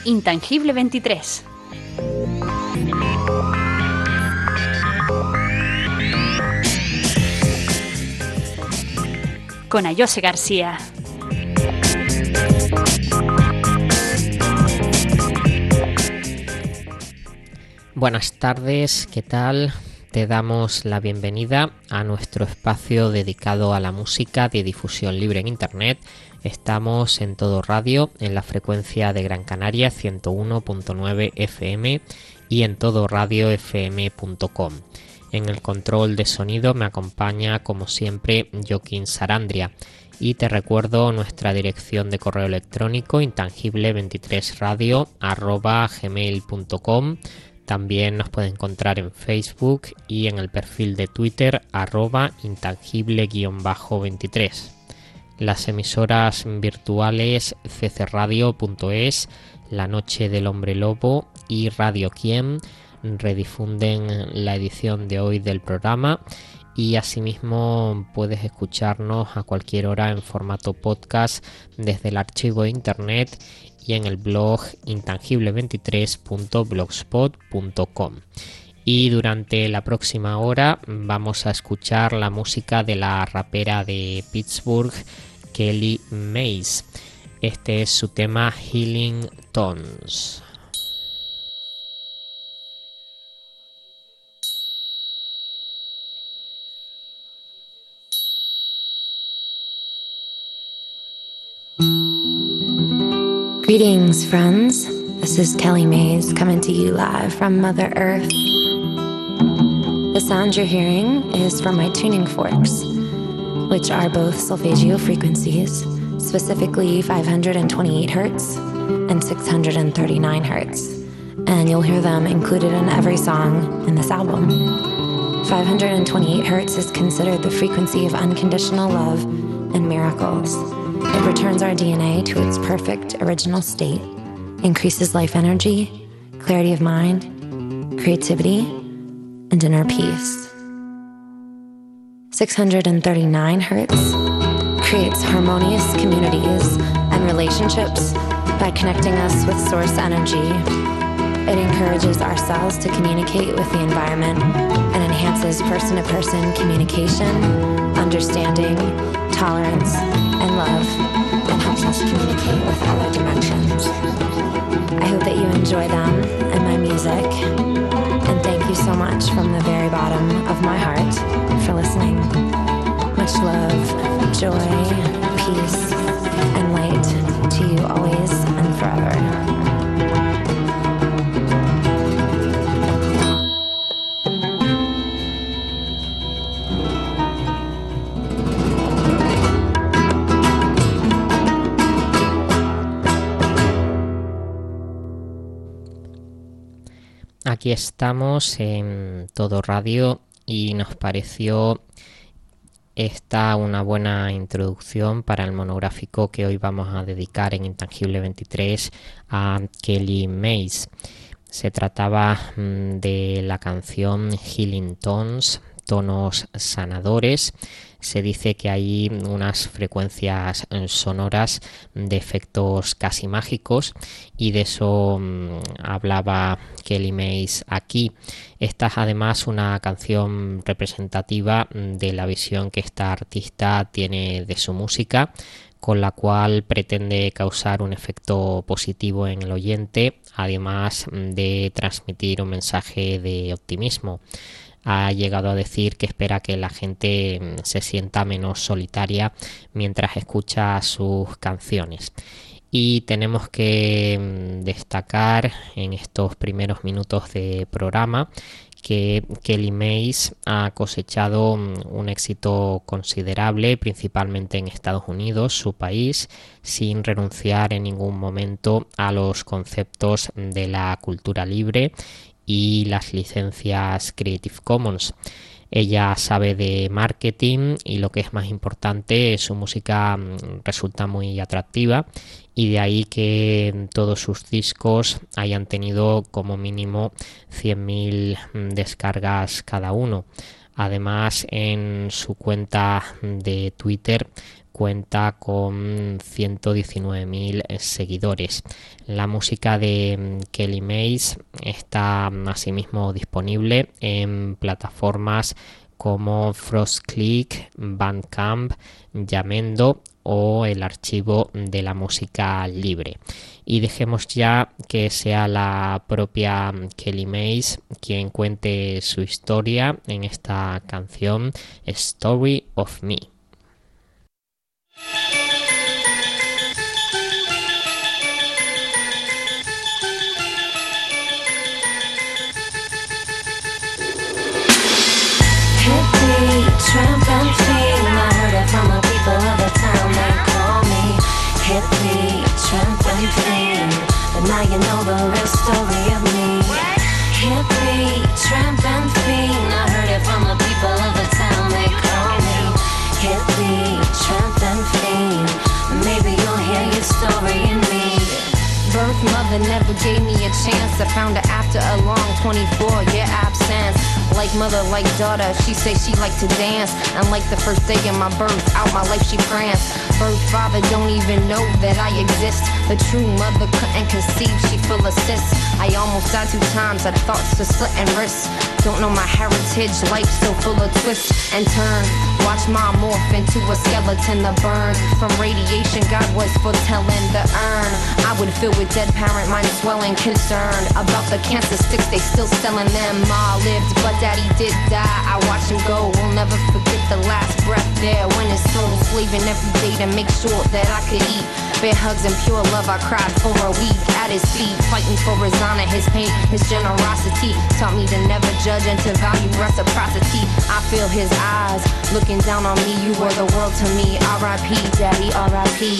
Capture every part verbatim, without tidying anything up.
Intangible veintitrés. Con Ayose García. Buenas tardes, ¿qué tal? Te damos la bienvenida a nuestro espacio dedicado a la música de difusión libre en Internet. Estamos en Todo Radio, en la frecuencia de Gran Canaria ciento uno punto nueve F M y en todo radio f m punto com. En el control de sonido me acompaña, como siempre, Joaquín Sarandria. Y te recuerdo nuestra dirección de correo electrónico intangible veintitrés radio arroba gmail punto com. También nos puede encontrar en Facebook y en el perfil de Twitter arroba intangible veintitrés. Las emisoras virtuales c c radio punto es, La Noche del Hombre Lobo y Radio Kiem redifunden la edición de hoy del programa, y asimismo puedes escucharnos a cualquier hora en formato podcast desde el archivo de internet y en el blog intangible veintitrés punto blogspot punto com. Y durante la próxima hora vamos a escuchar la música de la rapera de Pittsburgh, Kelly Mays. Este es su tema Healing Tones. Greetings, friends. This is Kelly Mays coming to you live from Mother Earth. The sound you're hearing is from my tuning forks, which are both solfeggio frequencies, specifically five hundred twenty-eight hertz and six hundred thirty-nine hertz. And you'll hear them included in every song in this album. five hundred twenty-eight hertz is considered the frequency of unconditional love and miracles. It returns our D N A to its perfect original state, increases life energy, clarity of mind, creativity, and inner peace. six hundred thirty-nine hertz creates harmonious communities and relationships by connecting us with source energy. It encourages our cells to communicate with the environment and enhances person-to-person communication, understanding, tolerance, and love, and helps us communicate with other dimensions. I hope that you enjoy them and my music, and thank you so much from the very bottom of my heart for listening. Much love, joy, peace, and light to you always and forever. Aquí estamos en Todo Radio y nos pareció esta una buena introducción para el monográfico que hoy vamos a dedicar en Intangible veintitrés a Kelly Mays. Se trataba de la canción Healing Tones, tonos sanadores. Se dice que hay unas frecuencias sonoras de efectos casi mágicos, y de eso um, hablaba Kelly Mays aquí. Esta es además una canción representativa de la visión que esta artista tiene de su música, con la cual pretende causar un efecto positivo en el oyente, además de transmitir un mensaje de optimismo. Ha llegado a decir que espera que la gente se sienta menos solitaria mientras escucha sus canciones. Y tenemos que destacar en estos primeros minutos de programa que Kelly Mays ha cosechado un éxito considerable, principalmente en Estados Unidos, su país, sin renunciar en ningún momento a los conceptos de la cultura libre y las licencias Creative Commons. Ella sabe de marketing y, lo que es más importante, su música resulta muy atractiva, y de ahí que todos sus discos hayan tenido como mínimo cien mil descargas cada uno. Además, en su cuenta de Twitter cuenta con ciento diecinueve mil seguidores. La música de Kelly Mays está asimismo disponible en plataformas como Frostclick, Bandcamp, Yamendo o el archivo de la música libre. Y dejemos ya que sea la propia Kelly Mays quien cuente su historia en esta canción Story of Me. Tramp and fiend, I heard it from the people of the town. They call me hippie, tramp and fiend, but now you know the real story of me. Hippie, tramp and fiend, I heard it from the people of the town. They call me hippie, tramp and fiend, maybe you'll hear your story in me. Birth mother never gave me a chance. I found her after a long twenty-four year absence. Like mother, like daughter, she say she like to dance. And like the first day of my birth, out my life she pranced. Birth father don't even know that I exist. The true mother couldn't conceive, she full of cysts. I almost died two times, had thoughts to slitting wrists. Don't know my heritage, life so full of twists and turns. Watch mom morph into a skeleton that burned. From radiation, God was foretelling the urn. I would fill with dead parent, mind swelling, concerned about the cancer sticks, they still selling them. Ma lived, but daddy did die. I watched him go, will never forget the last breath there. When his soul slaving every day to make sure that I could eat. Bare hugs and pure love, I cried for a week at his feet, fighting for his honor, his pain, his generosity. Taught me to never judge and to value reciprocity. I feel his eyes looking down on me, you were the world to me. R I P, daddy, R I P.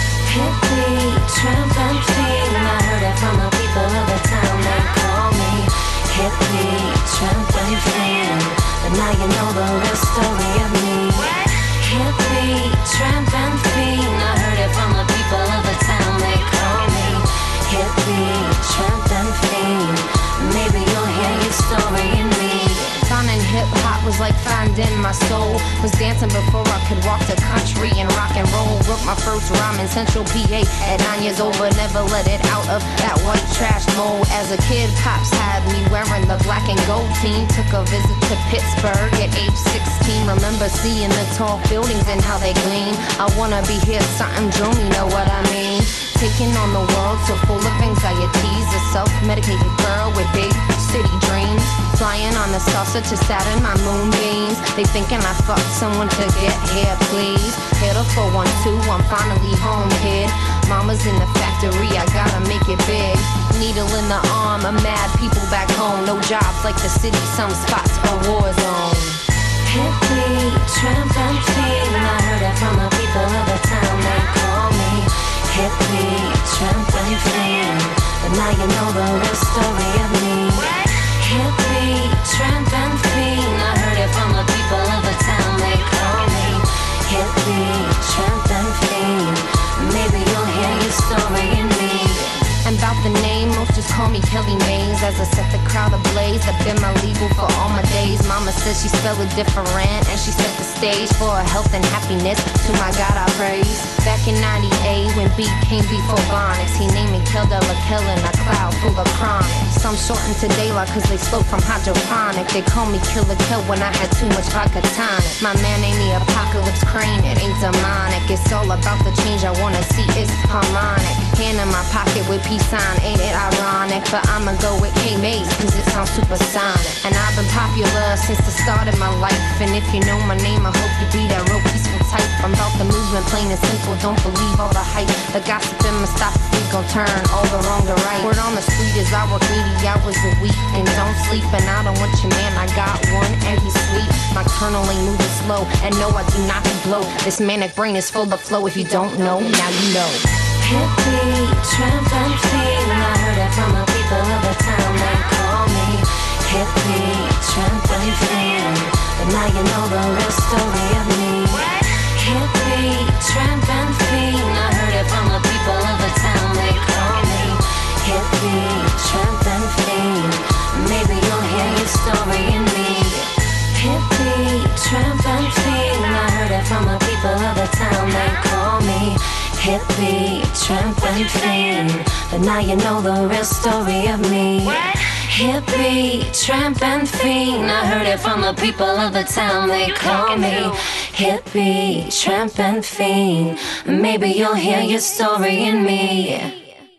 Hippie, tramp and fiend, I heard it from the people of the town. They call me hippie, tramp and fiend, but now you know the real story of me. Hippie, tramp and fiend, I heard it from the people of the town. They call me hippie, tramp and fiend, maybe you'll hear your story in me. Finding hip-hop was like finding my soul. Was dancing before I could walk the country and rock and roll. Wrote my first rhyme in Central P A at nine years old, but never let it out of that white trash mold. As a kid, Pops had me wearing the black and gold team. Took a visit to Pittsburgh at age sixteen. Remember seeing the tall buildings and how they gleam. I wanna be here, something drew me, know what I mean? Taking on the world so full of anxieties. A self-medicated girl with big city dreams. Flying on the salsa to Saturn, my moonbeams. They thinking I fucked someone to get here, please. Hit a four one two, I'm finally home, kid. Mama's in the factory, I gotta make it big. Needle in the arm of mad people back home. No jobs like the city, some spots a war zone. Hippie, tramp and fiend, I heard it from the people of the town. They call me hippie, tramp and fiend, but now you know the real story of me. Hippie, tramp and fiend, I heard it from the people of the town. They call me hippie, tramp and fiend, maybe you'll hear your story in me. And about the name, most just call me Kelly Mays. As I set the crowd ablaze, I've been my label for all my days. Mama says she spelled it different, and she set the stage for her health and happiness. To my God I praise. Back in ninety-eight, when beat came before Bonics, he named me Kel Della Kel in a cloud full of chronic. Some shortened to daylight cause they slow from hydroponic. They call me Killer Kel when I had too much vodka tonic. My man ain't the apocalypse crane, it ain't demonic. It's all about the change I wanna see, it's harmonic. Hand in my pocket with peace sign, ain't it ironic? But I'ma go with K-Mays cause it sounds supersonic. And I've been popular since the start of my life. And if you know my name, I hope you be that real peaceful type. I'm about the movement, plain and simple, don't believe all the hype. The gossip in my stop, we gon' turn all the wrong to right. Word on the street is I work eighty hours a week and don't sleep. And I don't want your man, I got one and he's sweet. My kernel ain't moving slow, and no, I do not blow. This manic brain is full of flow. If you don't know, now you know. Hippie, tramp and fiend, I heard it from the people of the town. They call me hippie, tramp and fiend, but now you know the real story of me. Hippie, tramp and fiend, I heard it from the people of the town. They call me hippie, tramp and fiend, maybe you'll hear your story in me. Hippie, tramp and fiend. I heard it from the people of the town. They call me hippie, tramp and fiend. But now you know the real story of me. What? Hippie, tramp and fiend. I heard it from the people of the town. They call me hippie, tramp and fiend. Maybe you'll hear your story in me.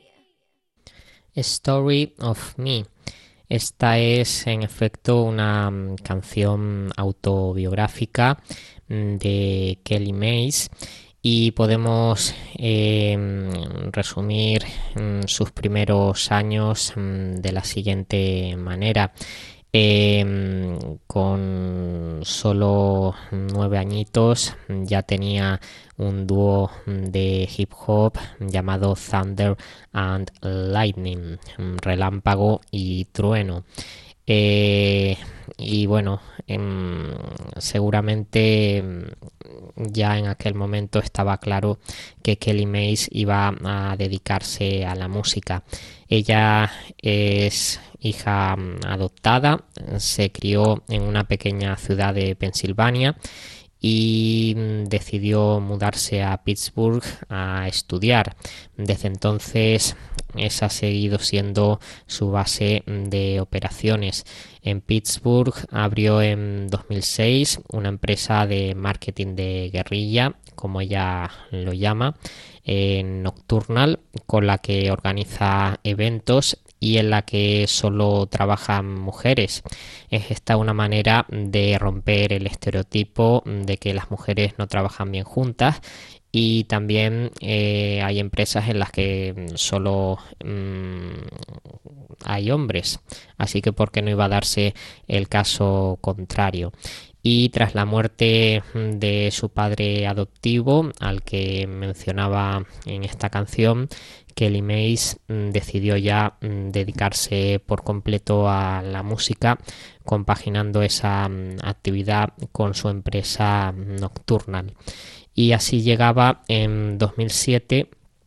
Story of Me. Esta es en efecto una um, canción autobiográfica um, de Kelly Mays y podemos eh, resumir um, sus primeros años um, de la siguiente manera. Eh, con solo nueve añitos ya tenía un dúo de hip hop llamado Thunder and Lightning, Relámpago y Trueno. Eh, y bueno, eh, seguramente ya en aquel momento estaba claro que Kelly Mays iba a dedicarse a la música. Ella es hija adoptada, se crió en una pequeña ciudad de Pensilvania y decidió mudarse a Pittsburgh a estudiar. Desde entonces esa ha seguido siendo su base de operaciones. En Pittsburgh abrió en dos mil seis una empresa de marketing de guerrilla, como ella lo llama, eh, Nocturnal, con la que organiza eventos y en la que solo trabajan mujeres. Es esta una manera de romper el estereotipo de que las mujeres no trabajan bien juntas, y también eh, hay empresas en las que solo mmm, hay hombres, así que ¿por qué no iba a darse el caso contrario? Y tras la muerte de su padre adoptivo, al que mencionaba en esta canción, Kelly Mays decidió ya dedicarse por completo a la música, compaginando esa actividad con su empresa Nocturnal. Y así llegaba en dos mil siete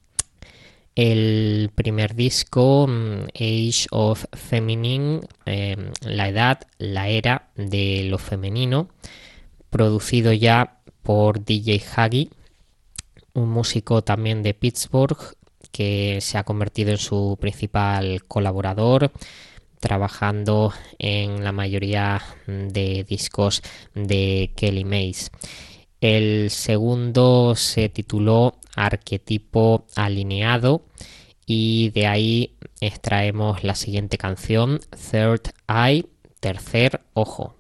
el primer disco, Age of Feminine, eh, la edad, la era de lo femenino, producido ya por D J Huggy, un músico también de Pittsburgh que se ha convertido en su principal colaborador, trabajando en la mayoría de discos de Kelly Mays. El segundo se tituló Arquetipo Alineado y de ahí extraemos la siguiente canción, Third Eye, Tercer Ojo.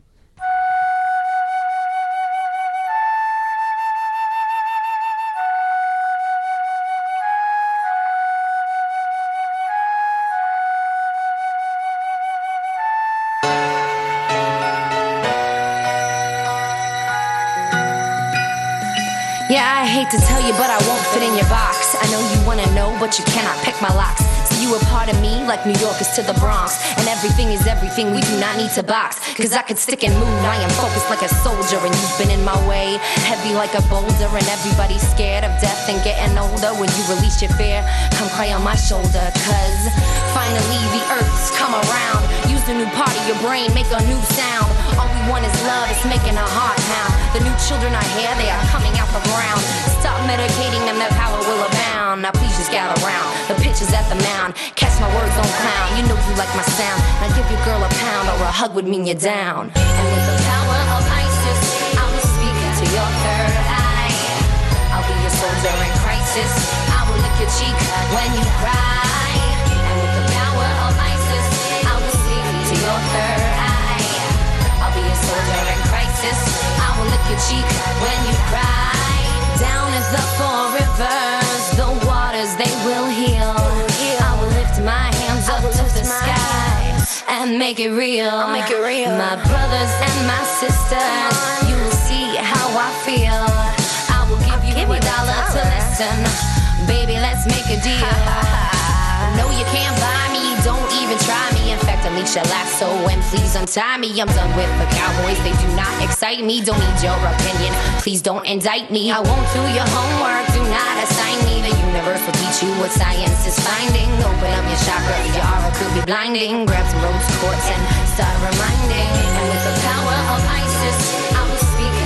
Yeah, I hate to tell you, but I won't fit in your box. I know you wanna know, but you cannot pick my locks. So you a part of me, like New York is to the Bronx. And everything is everything, we do not need to box. Cause I could stick and move, I am focused like a soldier. And you've been in my way, heavy like a boulder. And everybody's scared of death and getting older. When you release your fear, come cry on my shoulder. Cause finally the earth's come around. Use a new part of your brain, make a new sound. All we want is love, it's making a heart pound. The new children are here, they are coming out the ground. Stop medicating them, their power will abound. Now please just gather round, the pitch is at the mound. Catch my words, don't clown, you know you like my sound. Now give your girl a pound or a hug would mean you're down. And with the power of Isis, I will speak to your third eye. I'll be your soldier in crisis, I will lick your cheek when you cry. And with the power of Isis, I will speak to your third eye. I'll be your soldier in crisis, I will lick your cheek when you cry. Down at the four rivers, the waters they will heal. I will lift my hands up to the sky and make it real. I'll make it real. My brothers and my sisters, you will see how I feel. I will give you a dollar to listen. Baby, let's make a deal. No, you can't buy me, don't even try me. In fact, unleash your lasso and please untie me. I'm done with the cowboys, they do not excite me. Don't need your opinion, please don't indict me. I won't do your homework, do not assign me. The universe will teach you what science is finding. Open up your chakra, your aura could be blinding. Grab some rose quartz and start reminding. And with the power of Isis, I will speak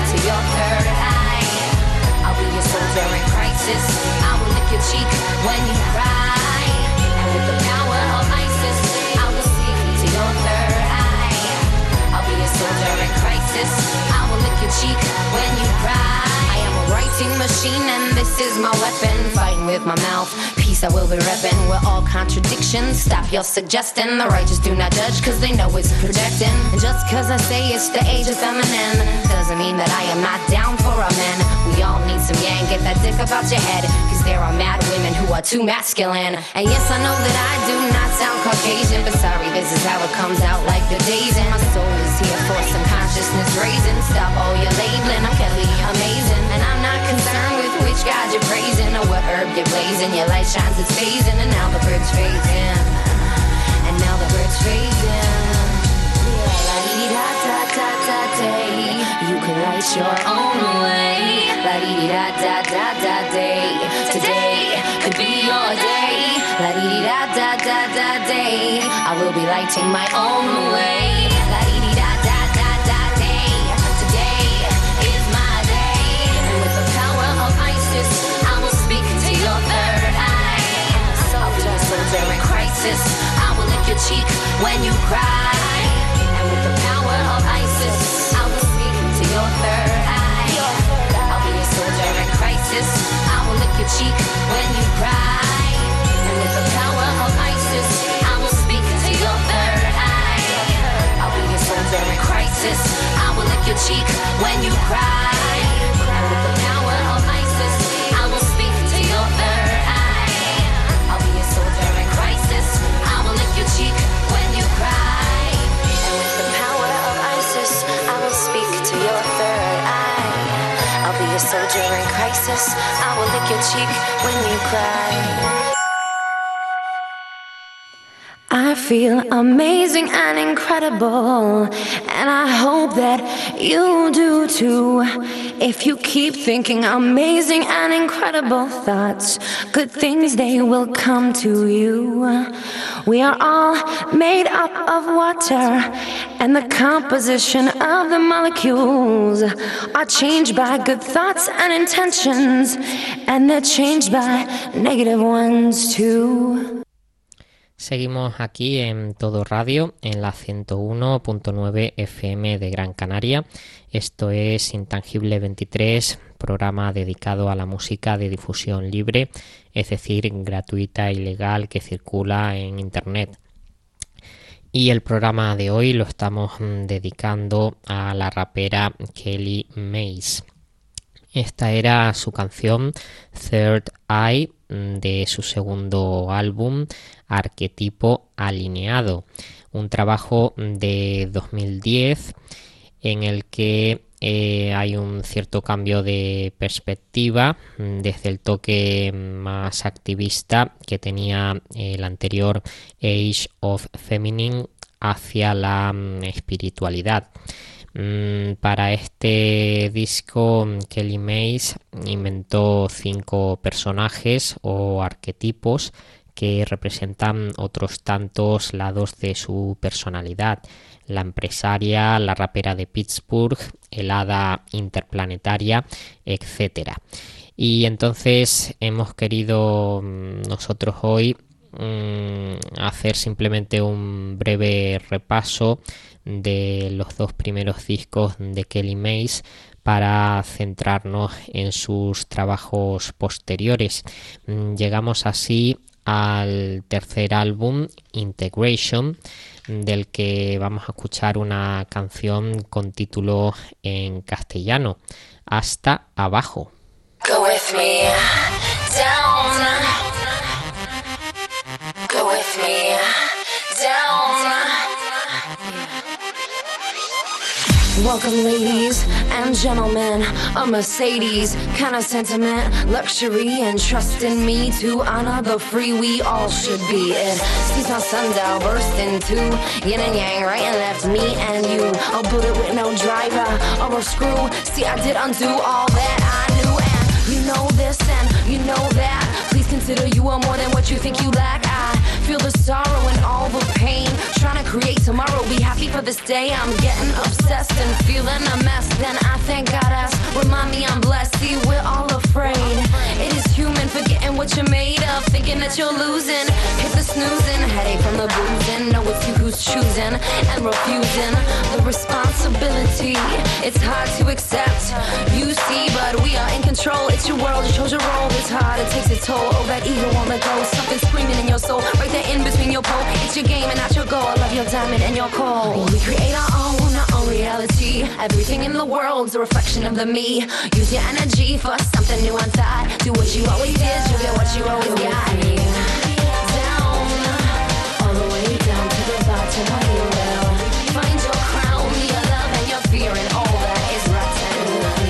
crisis. I will lick your cheek when you cry. I am a writing machine and this is my weapon. Fighting with my mouth, peace I will be repping. We're all contradictions, stop your suggesting. The righteous do not judge cause they know it's projecting. And just cause I say it's the age of feminine doesn't mean that I am not down for a man. We all need some yang, get that dick up out your head. Cause there are mad women who are too masculine. And yes, I know that I do not sound Caucasian, but sorry, this is how it comes out like the days. And my soul is here for some consciousness raising. Stop all your labeling, I'm Kelly amazing. And I'm not concerned with which God you're praising or what herb you're blazing. Your light shines, it's phasing, and now the birds phasing. And now the birds phasing. Yeah, la-dee-da-da-da-da-day. You can light your own way. La-dee-da-da-da-da-day. Today could be your day. La-dee-da-da-da-da-day. I will be lighting my own way. La-dee-da-da-da-da-day. Today is my day. And with the power of Isis, I will speak to your third eye. I'll be a soldier in crisis. I will lick your cheek when you cry. And with the power of Isis, I will speak to your third eye. I'll be a soldier in crisis. I will lick your cheek when you cry. And with the power of Isis, I will speak to your third eye. I'll be a soldier in crisis. I will lick your cheek when you cry. And with the power of Isis, I will speak to your third eye. I'll be a soldier in crisis. I will lick your cheek when you cry. And with the power of Isis, I will speak to your third eye. I'll be a soldier in crisis. I will lick your cheek when you cry. I feel amazing and incredible, and I hope that you do too. If you keep thinking amazing and incredible thoughts, good things they will come to you. We are all made up of water, and the composition of the molecules are changed by good thoughts and intentions, and they're changed by negative ones too. Seguimos aquí en Todo Radio, en la ciento uno punto nueve F M de Gran Canaria. Esto es Intangible veintitrés, programa dedicado a la música de difusión libre, es decir, gratuita y legal, que circula en Internet. Y el programa de hoy lo estamos dedicando a la rapera Kelly Mays. Esta era su canción Third Eye de su segundo álbum Arquetipo Alineado, un trabajo de dos mil diez en el que eh, hay un cierto cambio de perspectiva desde el toque más activista que tenía el anterior Age of Feminine hacia la um, espiritualidad. Para este disco, Kelly Mays inventó cinco personajes o arquetipos que representan otros tantos lados de su personalidad: la empresaria, la rapera de Pittsburgh, el hada interplanetaria, etcétera. Y entonces hemos querido nosotros hoy mmm, hacer simplemente un breve repaso de los dos primeros discos de Kelly Mays para centrarnos en sus trabajos posteriores. Llegamos así al tercer álbum, Integration, del que vamos a escuchar una canción con título en castellano, Hasta Abajo. Go with me down. Go with me down. Welcome, ladies and gentlemen, a Mercedes kind of sentiment, luxury and trust in me to honor the free we all should be. It sees my sundial burst into yin and yang, right and left, me and you. I'll put it with no driver or a screw. See, I did undo all that I knew, and you know this and you know that. Please consider you are more than what you think you lack. I feel the sorrow and all the pain, trying to create tomorrow, be happy for this day. I'm getting obsessed and feeling a mess. Then I thank God as remind me I'm blessed. See, we're all afraid. It is human, forgetting what you're made of, thinking that you're losing. Hit the snoozing, headache from the boozing. Know it's you who's choosing and refusing the responsibility. It's hard to accept, you see, but we are in control. It's your world, you chose your role. It's hard, it takes its toll. Oh, that ego won't let go. Something screaming in your soul, right there in between your pole. It's your game and not your goal. I love your diamond and your coal. We create our own, our own reality. Everything in the world's a reflection of the me. Use your energy for something new on side. Do what you always did, you'll get what you always got. Down, all the way down to the bottom where you will find your crown, your love and your fear and all that is rotten.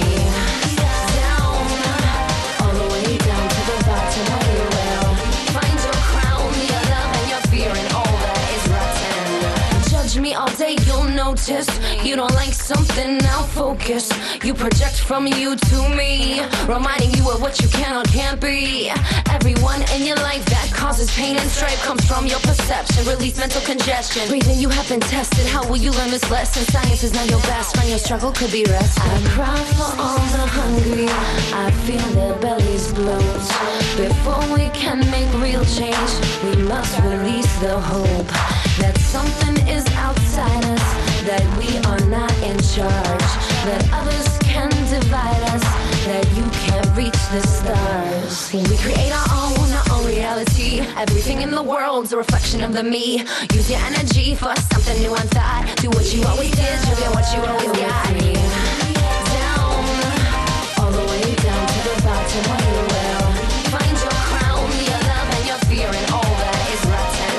Down, all the way down to the bottom where you will find your crown, your love and your fear and all that is rotten. Judge me all day, you'll notice you don't like something, now focus. You project from you to me, reminding you of what you can or can't be. Everyone in your life that causes pain and strife comes from your perception. Release mental congestion. Breathing, you have been tested. How will you learn this lesson? Science is not your best friend. Your struggle could be rest. I cry for all the hungry. I feel their bellies bloat. Before we can make real change, we must release the hope that something is outside us, that we are not in charge, that others can divide us, that you can't reach the stars. We create our own, our own reality. Everything in the world's a reflection of the me. Use your energy for something new on side. Do what you always did, you'll get what you always got. Down, all the way down to the bottom where you will find your crown, your love and your fear and all that is rotten.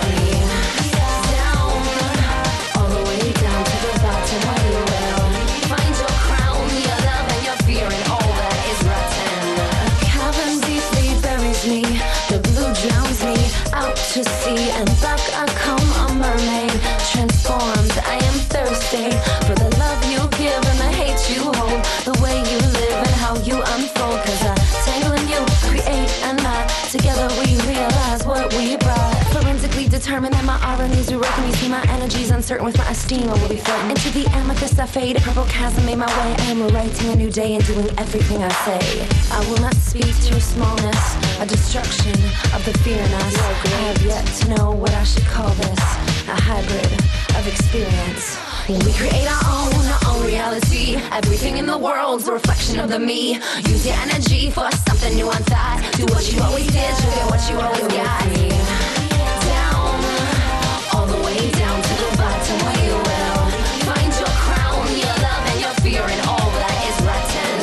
Down, all the way down to the bottom where you will find your crown, your love and your fear and all that is rotten. A cavern deeply buries me, the blue drowns me out to sea, and back I come a mermaid, transformed. I am thirsty for the love you give and the hate you hold, the way you live and how you unfold. Cause I tangle in you, create and lie. Together we realize what we brought. Forensically determined that my aura needs to work. And you see my energy's uncertain with my esteem. I will be floating into the amethyst I fade. Purple chasm made my way. I am writing a new day and doing everything I say. I will not speak to your smallness, a destruction of the fear in us. I have yet to know what I should call this, a hybrid of experience. We create our own, our own reality. Everything in the world's a reflection of the me. Use your energy for something new on side. Do what you always did, you'll get what you always got. Down, all the way down to the bottom where you will find your crown, your love and your fear and all that is rotten.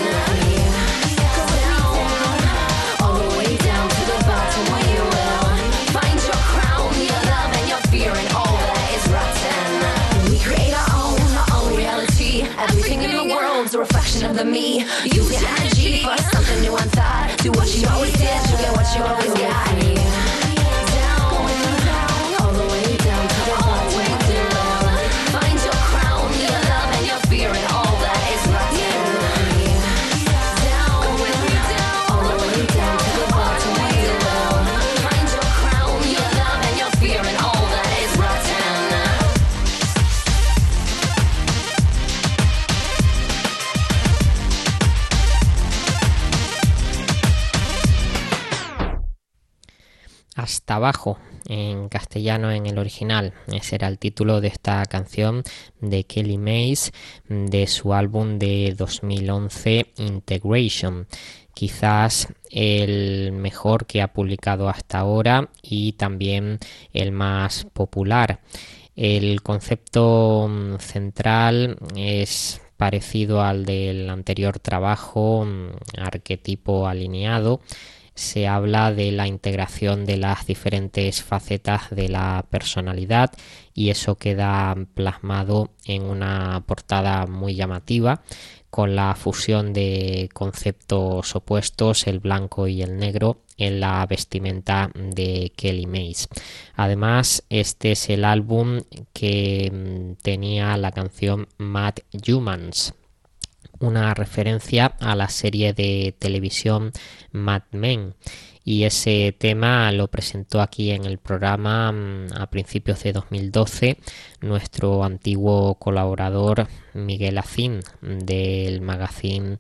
Down, all the way down to the bottom where you will find your crown, your love and your fear and all that is rotten. We create our own, our own reality. Everything in the world's a reflection of the me. Use your energy for something new on side. Do what you always did, you'll get what you always got. Hasta abajo, en castellano en el original. Ese era el título de esta canción de Kelly Mays, de su álbum de dos mil once, Integration. Quizás el mejor que ha publicado hasta ahora y también el más popular. El concepto central es parecido al del anterior trabajo, Arquetipo Alineado. Se habla de la integración de las diferentes facetas de la personalidad y eso queda plasmado en una portada muy llamativa con la fusión de conceptos opuestos, el blanco y el negro, en la vestimenta de Kelly Mays. Además, este es el álbum que tenía la canción Mad Humans, una referencia a la serie de televisión Mad Men, y ese tema lo presentó aquí en el programa a principios de dos mil doce nuestro antiguo colaborador Miguel Azín del magazine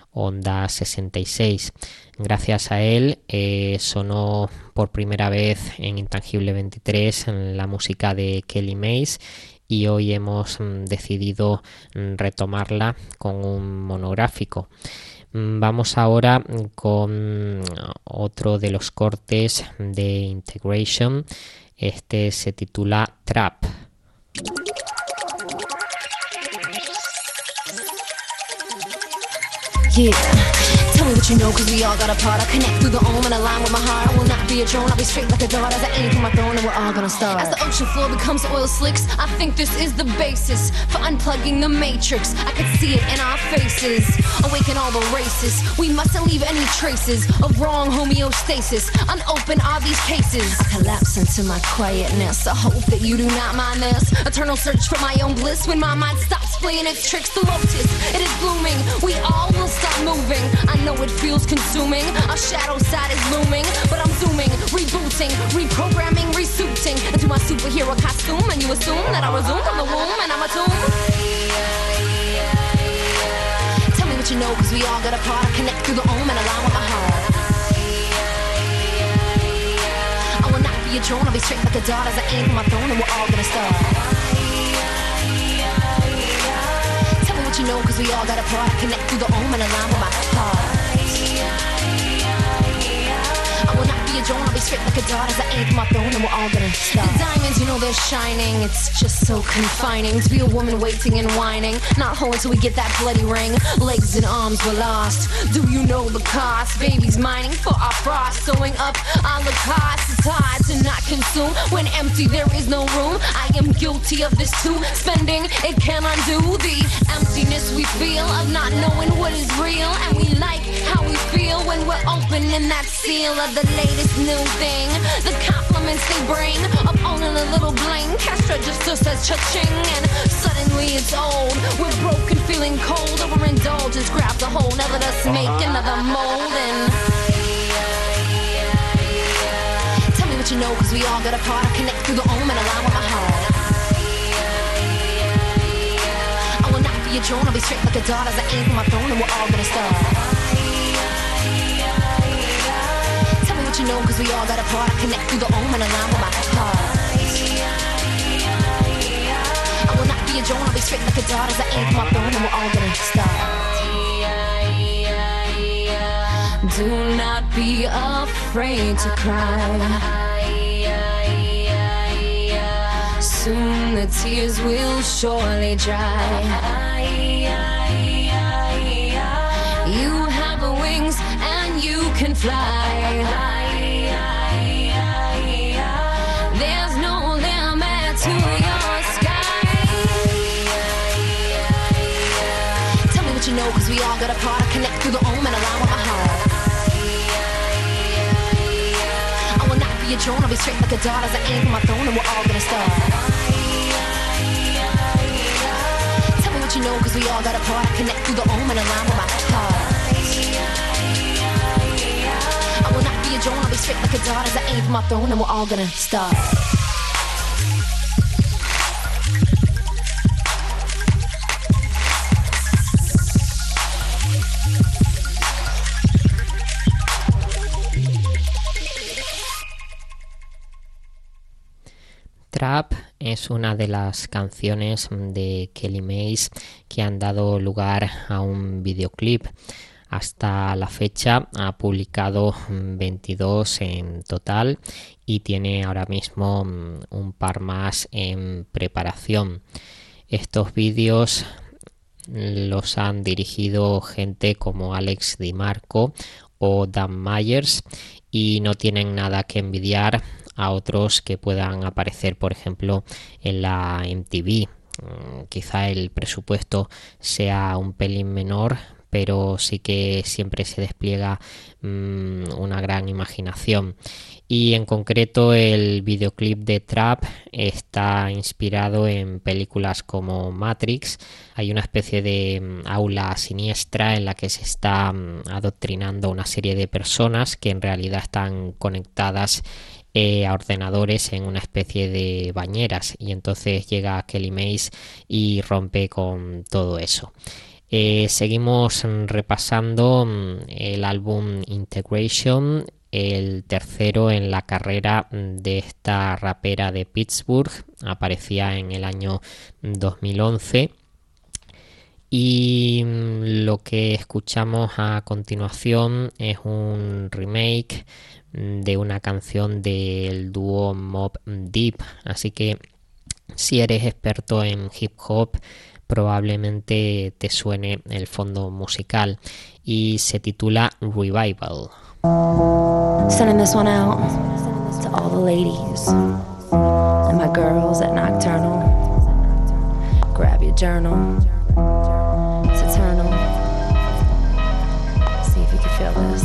Onda sesenta y seis. Gracias a él eh, sonó por primera vez en Intangible veintitrés la música de Kelly Mays, y hoy hemos mm, decidido mm, retomarla con un monográfico. Mm, vamos ahora con otro de los cortes de Integration. Este se titula Trap. Yeah, tell me what you know, cause we all got a part. I connect through the ohm and align with my heart. I will not be a drone, I'll be straight like a dart as I aim for my throne, and we're all gonna start. As the ocean floor becomes oil slicks, I think this is the basis for unplugging the matrix. I could see it in our faces, awaken all the races. We mustn't leave any traces of wrong homeostasis. Unopened are these cases. I collapse into my quietness. I hope that you do not mind this eternal search for my own bliss. When my mind stops playing its tricks, the lotus, it is blooming. We all will stop moving. I know it feels consuming. Our shadow side is looming, but I'm zooming, rebooting, reprogramming, resuiting into my superhero costume, and you assume that I resume from the womb and I'm a tomb. Tell me what you know, cause we all got a part. I connect through the ohm and align with my heart. I will not be a drone, I'll be straight like a dart as I aim for my throne, and we're all gonna start. You know, cause we all got a part. Connect through the ohm and align with my heart. I will not be a drone, I'll be straight like a dart as I aim for my throne, and we're all gonna start. The diamonds, you know they're shining. It's just so confining to be a woman waiting and whining, not whole until we get that bloody ring. Legs and arms were lost. Do you know the cost? Babies mining for our frost. Sewing up a la carte. It's hard to not consume when empty there is no room. I am guilty of this too. Spending, it can undo the emptiness we feel of not knowing what is real. And we like how we feel when we're opening that seal of the latest new thing. The compliments they bring of owning a little bling. Cash register says cha-ching, and suddenly it's old. We're broken, feeling cold. Overindulgence grabs a hold. Now let us make another mold. And tell me what you know, cause we all got a part. I connect through the ohm and align with my heart. I will not be a drone, I'll be straight like a dart as I aim for my throne, and we're all gonna start. Tell me what you know, cause we all got a part. I connect through the ohm and align with my heart. I will not be a drone, I'll be straight like a dart as I aim for my throne, and we're all gonna start. Do not be afraid to cry. Soon the tears will surely dry. You have wings and you can fly. There's no limit to your sky. Tell me what you know, cause we all got a part. I connect through the ohm and align with my heart. I will not be a drone, I'll be straight like a dart as I aim for my throne, and we're all gonna start. Tell me what you know, cause we all got a part. I connect through the ohm and align with my heart. I will not be a drone, I'll be straight like a dart as I aim for my throne, and we're all gonna start. Trap es una de las canciones de Kelly Mays que han dado lugar a un videoclip. Hasta la fecha ha publicado veintidós en total y tiene ahora mismo un par más en preparación. Estos vídeos los han dirigido gente como Alex DiMarco o Dan Myers y no tienen nada que envidiar a otros que puedan aparecer, por ejemplo, en la M T V. Quizá el presupuesto sea un pelín menor, pero sí que siempre se despliega mmm, una gran imaginación. Y en concreto el videoclip de Trap está inspirado en películas como Matrix. Hay una especie de um, aula siniestra en la que se está um, adoctrinando una serie de personas que en realidad están conectadas eh, a ordenadores en una especie de bañeras, y entonces llega Kelly Mays y rompe con todo eso. Eh, seguimos repasando el álbum Integration, el tercero en la carrera de esta rapera de Pittsburgh. Aparecía en el año dos mil once. Y lo que escuchamos a continuación es un remake de una canción del dúo Mobb Deep. Así que si eres experto en hip hop, probablemente te suene el fondo musical, y se titula Revival. Sending this one out to all the ladies and my girls at Nocturnal. Grab your journal. It's eternal. See if you can feel this.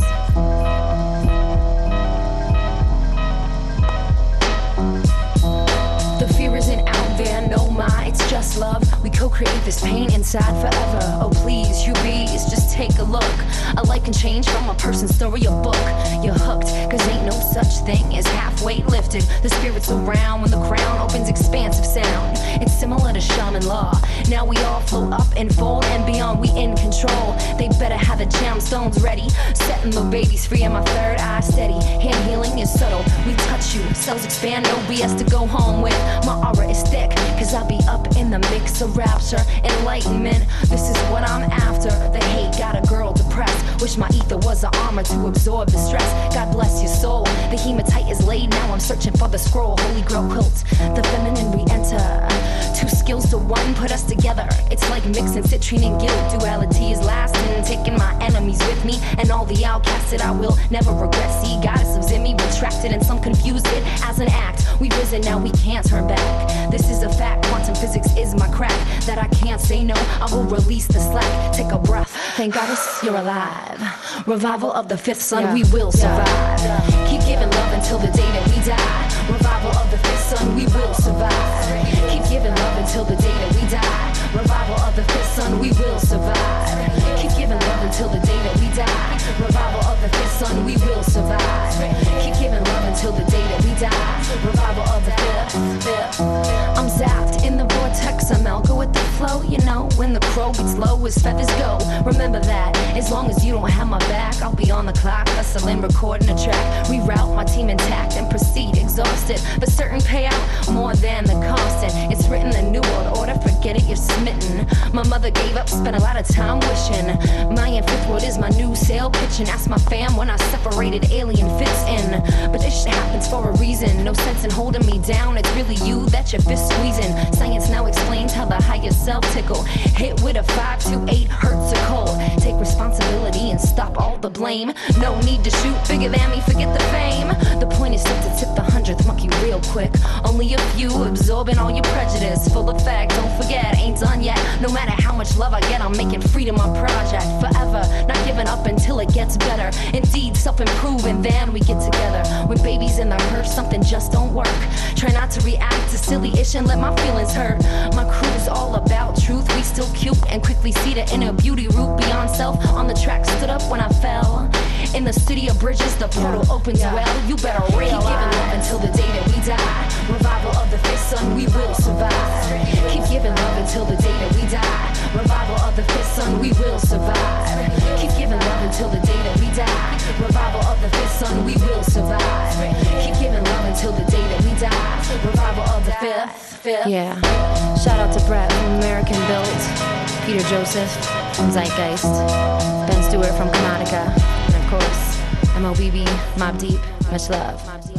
The fear isn't out there, no my, it's just love. We co-create this pain inside forever. Oh please, you reads, just take a look. A life can change from a person's story or book. You're hooked, cause ain't no such thing as halfway lifted. The spirit's around when the crown opens expansive sound. It's similar to shaman law. Now we all float up and fold and beyond, we in control. They better have the gemstones ready. Setting the babies free and my third eye steady. Hand healing is subtle, we touch you. Cells expand, no B S to go home with. My aura is thick, cause I be up in the mix of rapture. Enlightenment, this is what I'm after. The hate got a girl depressed. Wish my ether was an armor to absorb the stress. God bless your soul, the hematite is laid. Now I'm searching for the scroll, holy grail quilt. The feminine re-enter. Two skills to one, put us together. It's like mixing citrine and guilt. Duality is lasting, taking my enemies with me. And all the outcasts that I will never regret. See, goddess of Zimmy retracted and some confused it as an act. We've risen, now we can't turn back. This is a fact, quantum physics is my crack. That I can't say no, I will release the slack. Take a breath, thank goddess you're alive. Revival of the fifth son, yeah. We will survive. Yeah. Keep giving love until the day that we die. Revival of the fifth son, we will survive. Keep giving love until the day that we die. Revival of the fifth son, we will survive. Keep giving love until the day that we die. Revival of the fifth son, we will survive. Keep giving love until the day that we die. Revival of the fifth, fifth. I'm zapped in the vortex, I'm Elko with the flow. You know, when the crow gets low, his feathers go. Remember that, as long as you don't have my back, I'll be on the clock, hustling, recording a track. Reroute my team intact and proceed exhausted, but certain payout more than the cost. And it's written the new world order, forget it, you're smitten. My mother gave up, spent a lot of time wishing. Mayan fifth word is my new sale pitch, and ask my fam when I separated alien fits in. But this shit happens for a reason, no sense in holding me down, it's really you that your fist squeezing. Science now explains how the higher self tickle. Hit with a five to eight hertz a cold. Take responsibility and stop all the blame. No need to shoot bigger than me, forget the fame. The point is still to tip the hundredth monkey real quick. Only a few absorbing all your prejudice. Full effect, don't forget, ain't done yet. No matter how much love I get, I'm making freedom my project. Forever, not giving up until it gets better. Indeed, self-improve and then we get together. When baby's in the hearse, something just don't work. Try not to react to silly ish and let my feelings hurt. My crew's all about truth, we still cute and quickly see the inner beauty root beyond self. On the track, stood up when I fell. In the city of bridges, the portal opens yeah. well. You better realize. Keep giving love until the day that we die. Revival of the fifth son, we will survive. Keep giving love until the day that we die. Revival of the fifth son, we will survive. Keep giving love until the day that we die. Revival of the fifth son, we will survive. Keep giving love until the day that we die. Revival of the fifth, fifth. Yeah. Shout out to Brett from American Built, Peter Joseph from Zeitgeist, Ben Stewart from Chromatica, and of course, M O B B, Mobb Deep. Much love.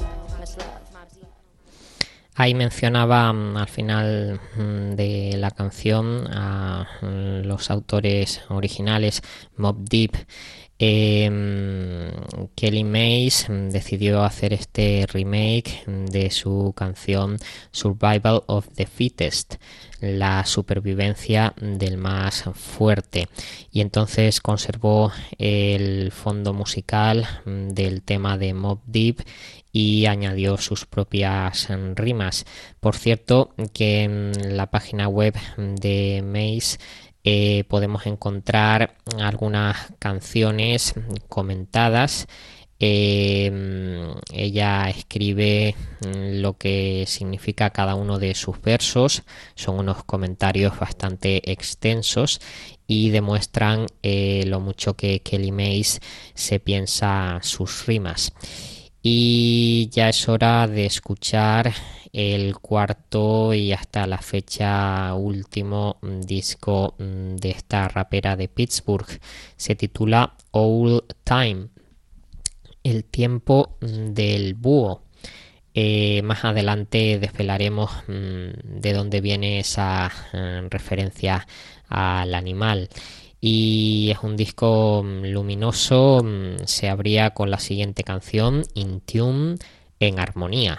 Ahí mencionaba al final de la canción a los autores originales, Mobb Deep. Eh, Kelly Mays decidió hacer este remake de su canción Survival of the Fittest, la supervivencia del más fuerte, y entonces conservó el fondo musical del tema de Mobb Deep y añadió sus propias rimas. Por cierto, que en la página web de Mays Eh, podemos encontrar algunas canciones comentadas. Eh, ella escribe lo que significa cada uno de sus versos, son unos comentarios bastante extensos, y demuestran eh, lo mucho que Kelly Mays se piensa sus rimas. Y ya es hora de escuchar el cuarto y hasta la fecha último disco de esta rapera de Pittsburgh. Se titula Old Time, el tiempo del búho. Eh, más adelante desvelaremos mmm, de dónde viene esa uh, referencia al animal. Y es un disco luminoso, mmm, se abría con la siguiente canción, In Tune, en armonía.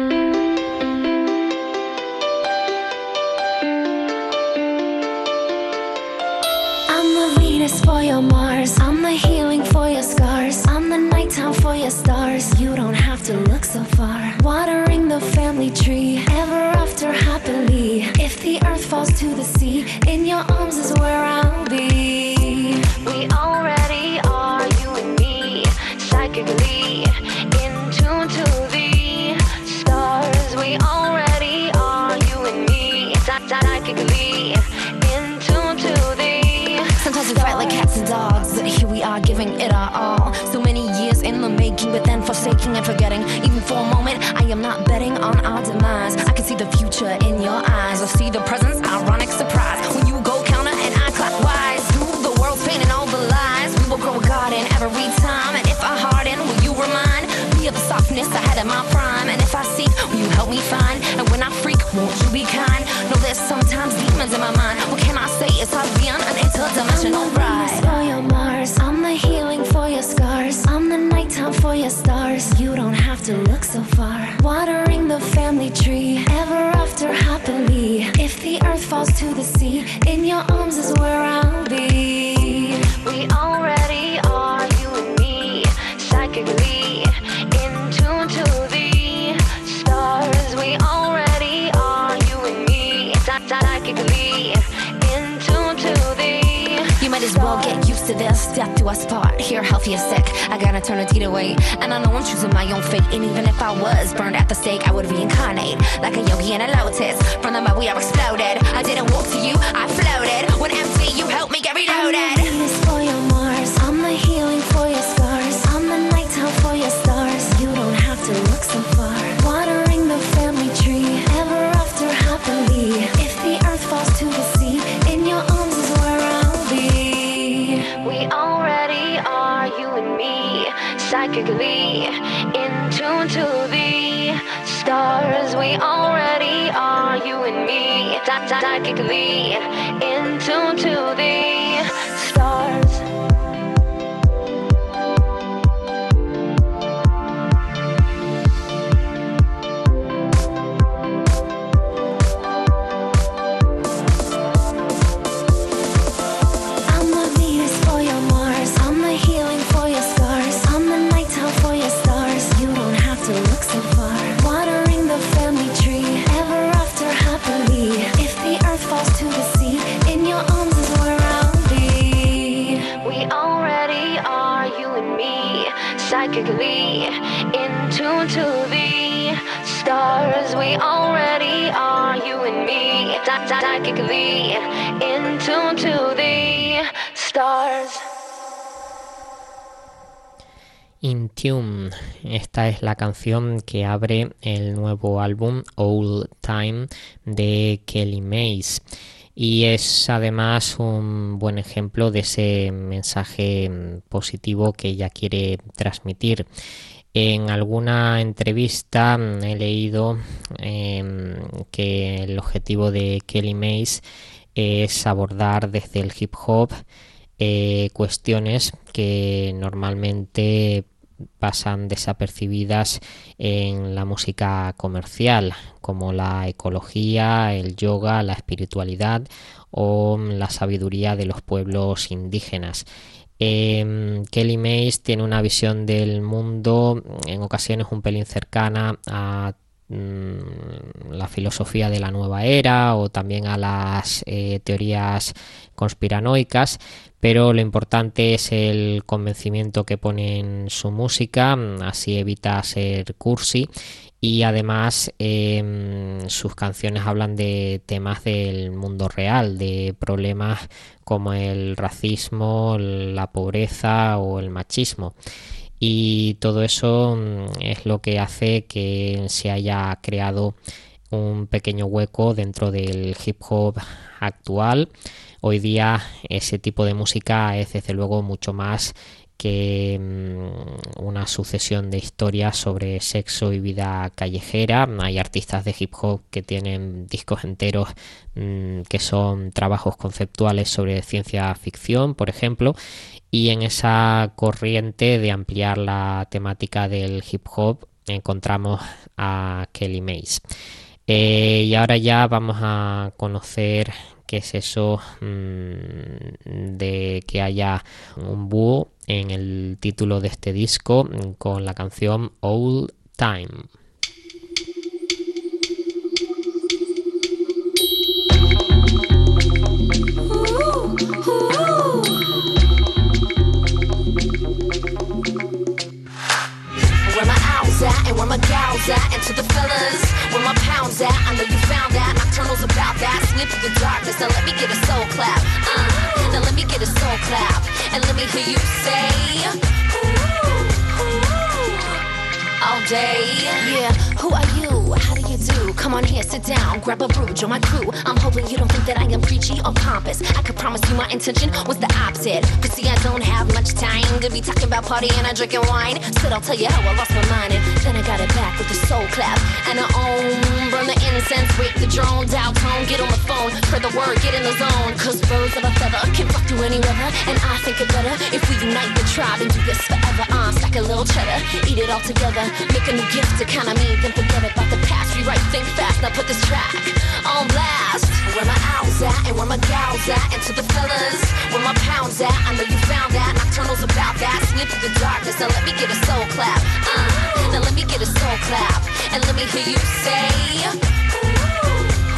For your Mars, I'm the healing for your scars, I'm the nighttime for your stars. You don't have to look so far. Watering the family tree, ever after happily. If the earth falls to the sea, in your arms is where I'll be. We already are, you and me, psychically in tune to the stars. We already are, you and me, psychically in tune to the. Sometimes we fight like cats and dogs, but here we are giving it our all. So many years in the making, but then forsaking and forgetting. Even for a moment, I am not betting on our demise. I can see the future in your eyes. I see the presence, ironic surprise. When you go counter and I clockwise, through the world's pain and all the lies, we will grow a garden every time. And if I harden, will you remind me of the softness I had in my prime? And if I seek, will you help me find? And when I freak, won't you be kind? Know there's sometimes demons in my mind. What can I say? It's hard to be on an interdimensional ride. For your Mars, I'm the healing for your scars, I'm the nighttime for your stars. You don't have to look so far. Watering the family tree, ever after happily. If the earth falls to the sea, in your arms is where I'll be. We already are, you and me, psychically in tune to the stars. We already are, you and me, psychically in tune to the. You might as well get used to this. Death do us part. Here, healthy or sick, I got eternity to wait. And I know I'm choosing my own fate. And even if I was burned at the stake, I would reincarnate like a yogi in a lotus. From the mud we are exploded. I didn't walk to you, I floated. When empty, you helped me get reloaded. I'm the Venus for your Mars, I'm the healing for your scars, I'm the nighttime for your stars. You don't have to look so far. Watering the family tree, ever after happily. If the earth falls to the sea, in your arms is where I'll be. We already are, you and me, psychically in tune to the stars. We already are, you and me, psychically in tune to the stars. Psychically in tune to the stars. We already are, you and me, psychically in tune to the stars. In Tune, esta es la canción que abre el nuevo álbum Old Time de Kelly Mays. Y es además un buen ejemplo de ese mensaje positivo que ella quiere transmitir. En alguna entrevista he leído eh, que el objetivo de Kelly Mays es abordar desde el hip hop eh, cuestiones que normalmente pasan desapercibidas en la música comercial, como la ecología, el yoga, la espiritualidad o la sabiduría de los pueblos indígenas. Eh, Kelly Mays tiene una visión del mundo en ocasiones un pelín cercana a mm, la filosofía de la nueva era o también a las eh, teorías conspiranoicas, pero lo importante es el convencimiento que pone en su música, así evita ser cursi y además eh, sus canciones hablan de temas del mundo real, de problemas como el racismo, la pobreza o el machismo. Y todo eso es lo que hace que se haya creado un pequeño hueco dentro del hip hop actual. Hoy día ese tipo de música es desde luego mucho más que una sucesión de historias sobre sexo y vida callejera. Hay artistas de hip hop que tienen discos enteros mmm, que son trabajos conceptuales sobre ciencia ficción, por ejemplo, y en esa corriente de ampliar la temática del hip hop encontramos a Kelly Mays. Eh, y ahora ya vamos a conocer qué es eso mmm, de que haya un búho en el título de este disco con la canción Old Time. And where my gals at, and to the fellas, where my pounds at, I know you found that, nocturnal's about that, singing through the darkness, now let me get a soul clap, uh, now let me get a soul clap, and let me hear you say, ooh, ooh, all day, yeah, who are you, how do you do, come on here, sit down, grab a brew, join my crew, I'm hoping you don't think that I am preachy or pompous, I could promise you my intention was the opposite, but see I don't have much time to be talking about partying and drinking wine, instead I'll tell you how I lost my mind, and then I got it back with a soul clap, and I own, burn the incense, wake the drone, dial tone, get on the phone, spread the word, get in the zone, cause birds of a feather can flock through any weather, and I think it better if we unite the tribe and do this forever, uh, stack a little cheddar, eat it all together, make a new gift to kinda me, then forget about the past, rewrite, think fast, now put this track on blast, where my owls at, and where my gals at, and to the fellas, where my pounds at, I know you found that, nocturnal's about that, singing through the darkness, now let me get a soul clap, uh, now let me get a soul clap, and let me hear you say, ooh,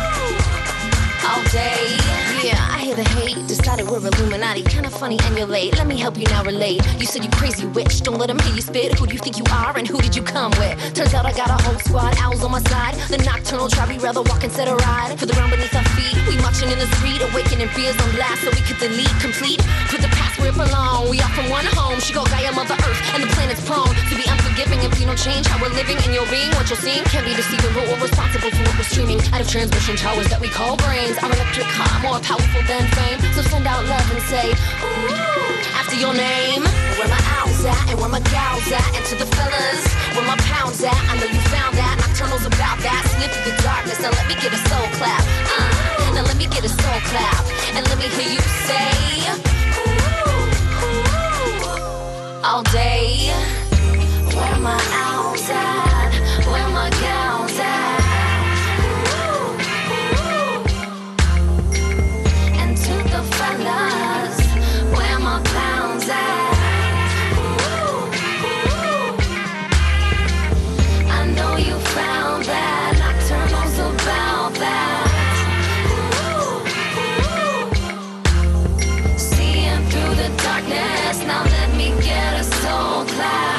ooh, all day, yeah, I hear the hate, decided we're Illuminati, kinda funny and you're late, let me help you now relate, you said you crazy witch, don't let them hear you spit, who do you think you are and who did you come with, turns out I got a whole squad, owls on my side, the nocturnal tribe, we rather walk instead of ride, for the ground beneath our feet, we marching in the street, awakening fears on blast, so we could delete, complete, put the past where it belong, we are from one home, she go Gaia, Mother Earth, and the planet's prone, to be unforgiving if you don't change how we're living in your being, what you're seeing, can't be deceiving, but we're responsible for what we're streaming, out of transmission towers that we call brains, our electric car, more powerful than fame, so send out love and say, ooh, after your name, where my owls at, and where my gals at, and to the fellas, where my pounds at, I know you found that, nocturnal's about that, singing through the darkness, now let me get a soul clap, uh, now let me get a soul clap, and let me hear you say, ooh, ooh, all day, where my owls at, where my gals at, fellas, where my pounds at, ooh, ooh. I know you found that, nocturnal's about that, ooh, ooh. Seeing through the darkness, now let me get a soul clap,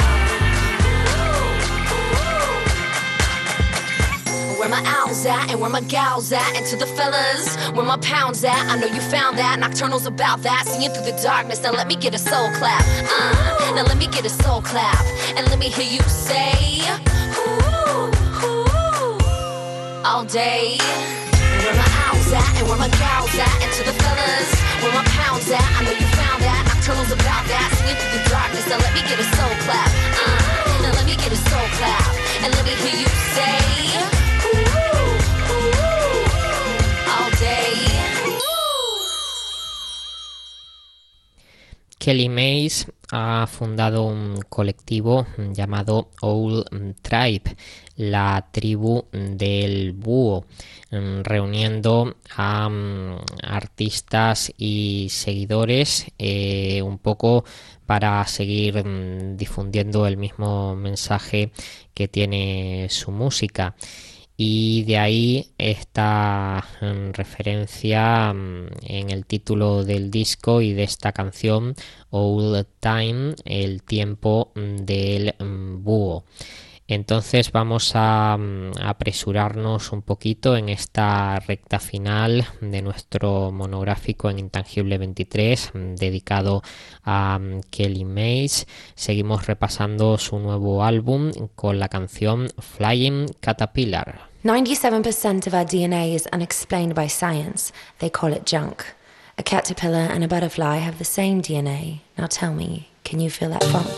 where my owls at, and where my gals at, and to the fellas, where my pounds at, I know you found that, nocturnal's about that, seeing through the darkness, now let me get a soul clap, uh, now let me get a soul clap, and let me hear you say, ooh, ooh, all day, where my owls at, and where my gals at, and to the fellas, where my pounds at, I know you found that, nocturnal's about that, seeing through the darkness, now let me get a soul clap, uh, now let me get a soul clap, and let me hear you say, Kelly Mays ha fundado un colectivo llamado Owl Tribe, la tribu del búho, reuniendo a um, artistas y seguidores eh, un poco para seguir um, difundiendo el mismo mensaje que tiene su música. Y de ahí esta um, referencia um, en el título del disco y de esta canción, Old Time, el tiempo del um, búho. Entonces vamos a, a apresurarnos un poquito en esta recta final de nuestro monográfico en Intangible veintitrés dedicado a Kelly Mays. Seguimos repasando su nuevo álbum con la canción Flying Caterpillar. ninety-seven percent of our D N A is unexplained by science. They call it junk. A caterpillar and a butterfly have the same D N A. Now tell me, can you feel that funk?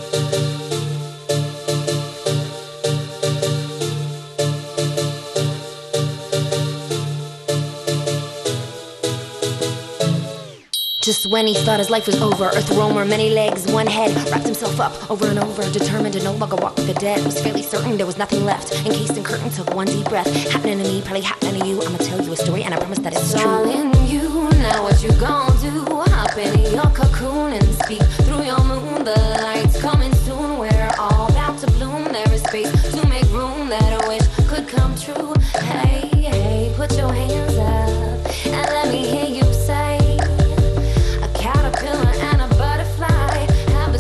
Just when he thought his life was over, Earth roamer, many legs, one head, wrapped himself up over and over, determined to no longer walk with the dead. Was fairly certain there was nothing left, encased in curtain, took one deep breath. Happening to me, probably happening to you. I'ma tell you a story and I promise that it's, it's true. All in you, now what you gon' do? Hop in your cocoon and speak through your moon. The light's coming soon, we're all about to bloom. There is space to make room that a wish could come true. Hey, hey, put your hands up and let me hear you say, caterpillar and a butterfly have the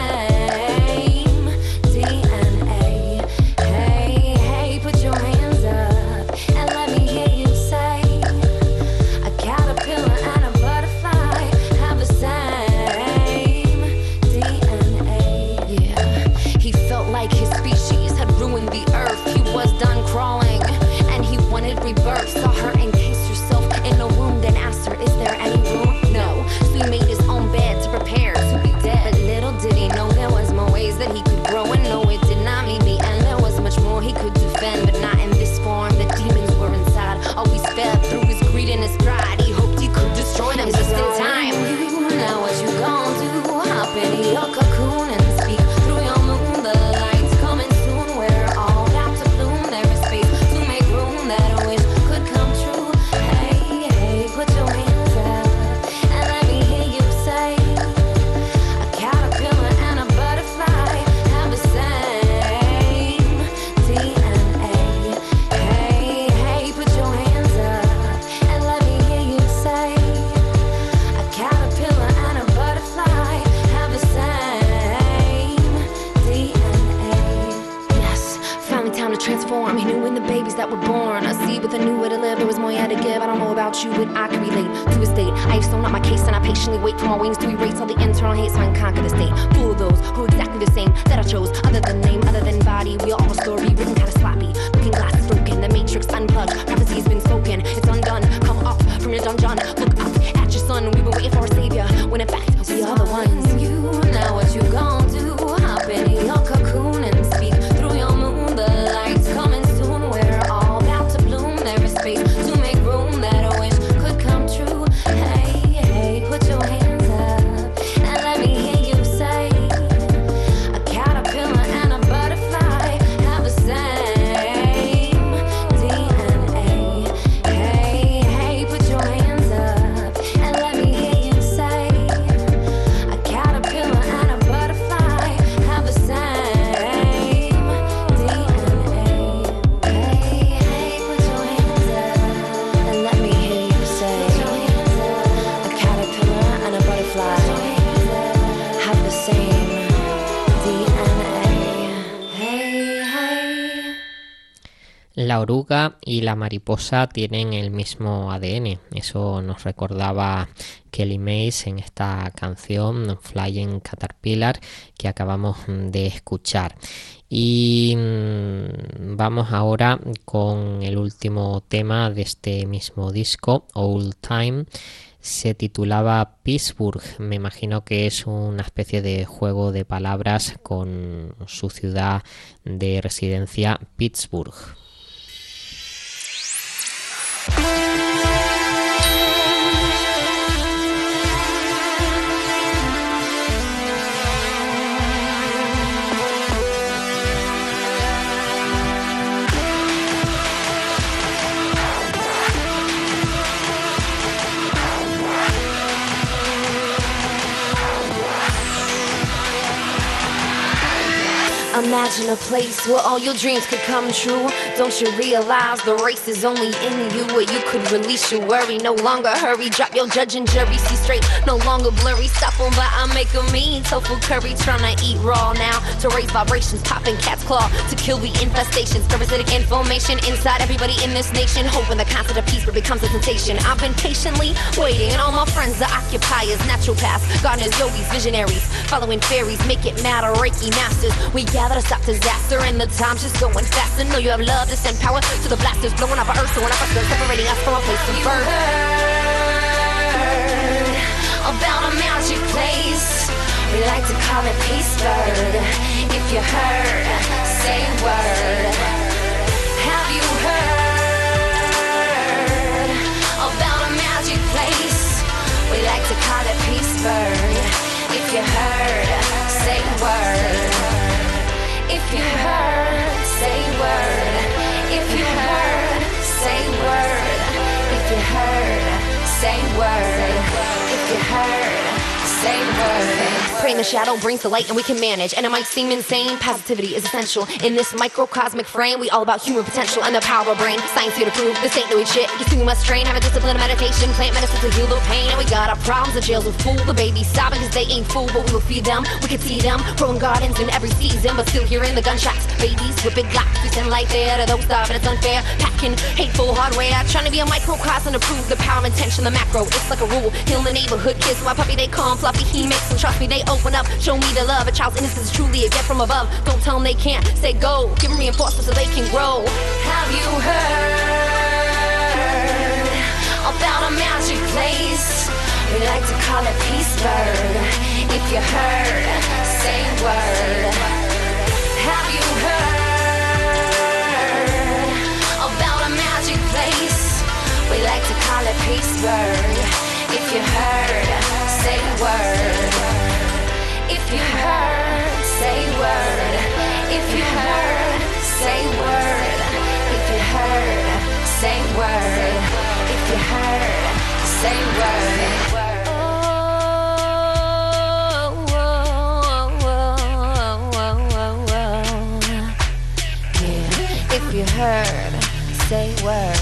same D N A. Hey, hey, put your hands up and let me hear you say, a caterpillar and a butterfly have the same D N A. Yeah, he felt like his species had ruined the earth. He was done crawling and he wanted rebirth. Saw her encase herself in a womb, then asked her, is there any room? No. So he made his own bed to prepare to be dead. But little did he know there was more ways that he could grow. And no, it did not mean the end. There was much more he could defend, but not in this form. The demons were inside, always fed through his greed and his pride. He hoped he could destroy them just in time. Now what you gon' do? Hop in your cocoon and speak through your moon. The light's coming soon, we're all about to bloom. There is space to make room that a wish could come true. Hey, hey, put your hands up and let me hear you say, a caterpillar and a butterfly have the same D N A. Hey, hey, put your hands up and let me hear you say, a caterpillar and a butterfly have the same D N A. Yes, finally time to transform. He knew when the babies that were born, a seed with a new way to live. There was more he had to give. I don't know about you, but I can relate to his state. I have sewn up my case and I patiently wait for my wings to erase all the internal hate so I can conquer the state. Full of those who are exactly the same that I chose. Other than name, other than body, we all have a story written kind of sloppy. Looking glass broken, the matrix unplugged. Prophecy's been spoken, it's undone. Come up from your dungeon, look up at your son. We've been waiting for a savior, when in fact we are the ones. You, now what you gon' do? Hop in your cocoon and speak through your moon. The light's coming soon, we're all about to bloom. There is space to make room that a wish could come true. Hey, hey, put your hands up and let me hear you say, a caterpillar and a butterfly have the same D N A. Hey, hey, put your hands up and let me hear you say, a caterpillar and a butterfly have the same D N A. Hey, hey, put your hands up and let me hear you say, a caterpillar and a butterfly have the same D N A. Hey, hey. La oruga y la mariposa tienen el mismo A D N. Eso nos recordaba Kelly Mays en esta canción Flying Caterpillar que acabamos de escuchar. Y mmm, vamos ahora con el último tema de este mismo disco, Old Time. Se titulaba Pittsburgh. Me imagino que es una especie de juego de palabras con su ciudad de residencia, Pittsburgh. Imagine a place where all your dreams could come true. Don't you realize the race is only in you, where you could release your worry, no longer hurry. Drop your judge and jury, see straight, no longer blurry. Stop on by, I make a mean tofu curry. Tryna eat raw now to raise vibrations, popping cat's claw to kill the infestations. Parasitic information inside everybody in this nation, hoping the concept of peace becomes a sensation. I've been patiently waiting, and all my friends are occupiers, naturopaths, gardeners, yogis, visionaries, following fairies, make it matter, Reiki masters. We gather to stop disaster, and the time's just going faster. Know you have love to send power to the blasters, blowing up our earth, so when our first separating us from a place of birth. About a magic place, we like to call it Peaceburg. If you heard, say word. Have you heard about a magic place? We like to call it Peaceburg. If you heard, say word. If you heard, say word. If you heard, say word. If you heard, say word. If you heard, say word. Praying the shadow brings the light and we can manage. And it might seem insane, positivity is essential. In this microcosmic frame, we all about human potential and the power of brain. Science here to prove this ain't no shit. You soon must train, have a discipline of meditation, plant medicine to heal the pain. And we got our problems, the jails will fool the babies sobbing cause they ain't fool, but we will feed them. We can see them growing gardens in every season, but still hearing the gunshots. Babies with big glocks, we send light there to those starving. It's unfair, packing hateful hardware, trying to be a microcosm to prove the power and intention. The macro, it's like a rule. Heal the neighborhood kids, my puppy they call him Fluffy. He makes them trust me, they open up, show me the love. A child's innocence is truly a gift from above. Don't tell them they can't, say go. Give them reinforcements so they can grow. Have you heard about a magic place? We like to call it Peaceburg. If you heard, say word. Have you heard about a magic place? We like to call it Peaceburg. If you heard, say word. If you heard, say word. If you heard, say word. If you heard, say word. If you heard, say word. Yeah. If you heard, say word.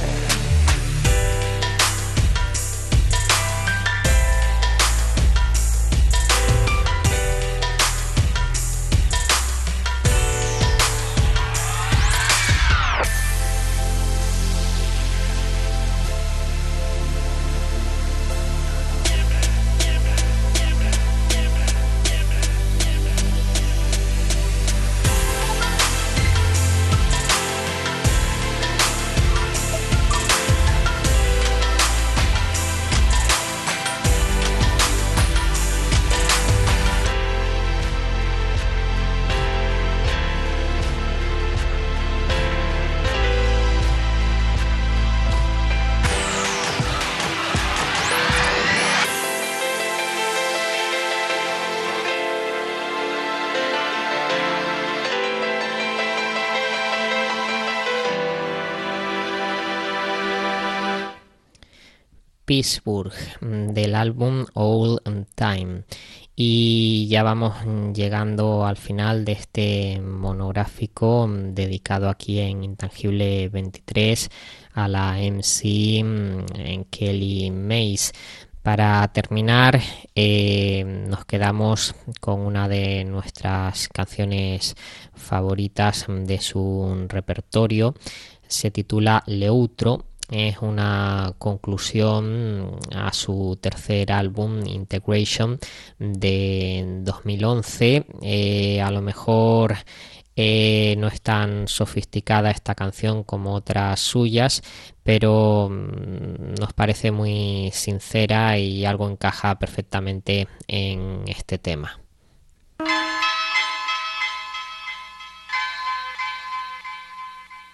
Peaceburg, del álbum All Time. Y ya vamos llegando al final de este monográfico dedicado aquí en Intangible veintitrés a la M C en Kelly Mays. Para terminar, eh, nos quedamos con una de nuestras canciones favoritas de su repertorio. Se titula Leutro. Es una conclusión a su tercer álbum Integration de dos mil once. Eh, a lo mejor eh, no es tan sofisticada esta canción como otras suyas, pero mm, nos parece muy sincera y algo encaja perfectamente en este tema.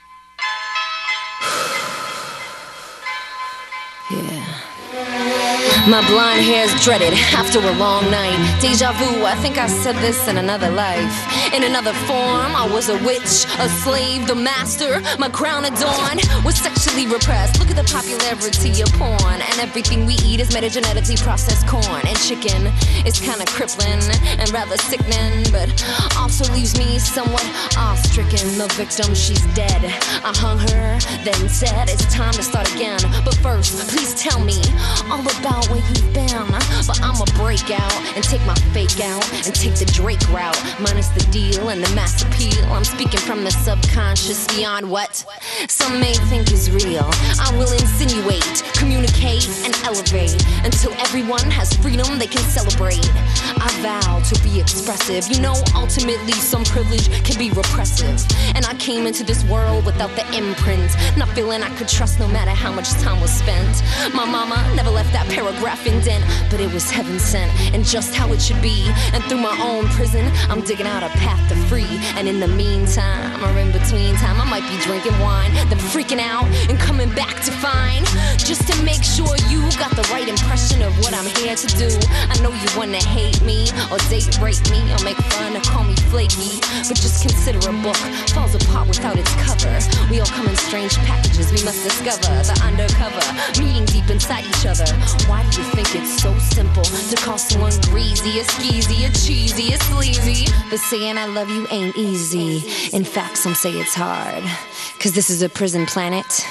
Yeah. My blonde hair's dreaded after a long night. Deja vu, I think I said this in another life. In another form, I was a witch, a slave, the master. My crown adorned was sexually repressed. Look at the popularity of porn. And everything we eat is metagenetically processed corn. And chicken is kinda crippling and rather sickening, but also leaves me somewhat awe-stricken. The victim, she's dead. I hung her, then said it's time to start again. But first, please tell me all about where you've been. But I'ma break out and take my fake out and take the Drake route, minus the deal and the mass appeal. I'm speaking from the subconscious beyond what some may think is real. I will insinuate, communicate, and elevate until everyone has freedom they can celebrate. I vow to be expressive. You know, ultimately some privilege can be repressive. And I came into this world without the imprint, not feeling I could trust no matter how much time was spent. My mama never left that paragraph indent, but it was heaven sent and just how it should be. And through my own prison, I'm digging out a path to free. And in the meantime, or in between time, I might be drinking wine, then freaking out and coming back to find, just to make sure you got the right impression of what I'm here to do. I know you wanna hate me or date rape me or make fun or call me flaky, but just consider a book falls apart without its cover. We all come in strange packages. We must discover the undercover meaning deep inside each other. Why do you think it's so simple to call someone greasy, a skeezy, a cheesy, a sleazy? But saying I love you ain't easy. In fact, some say it's hard, 'cause this is a prison planet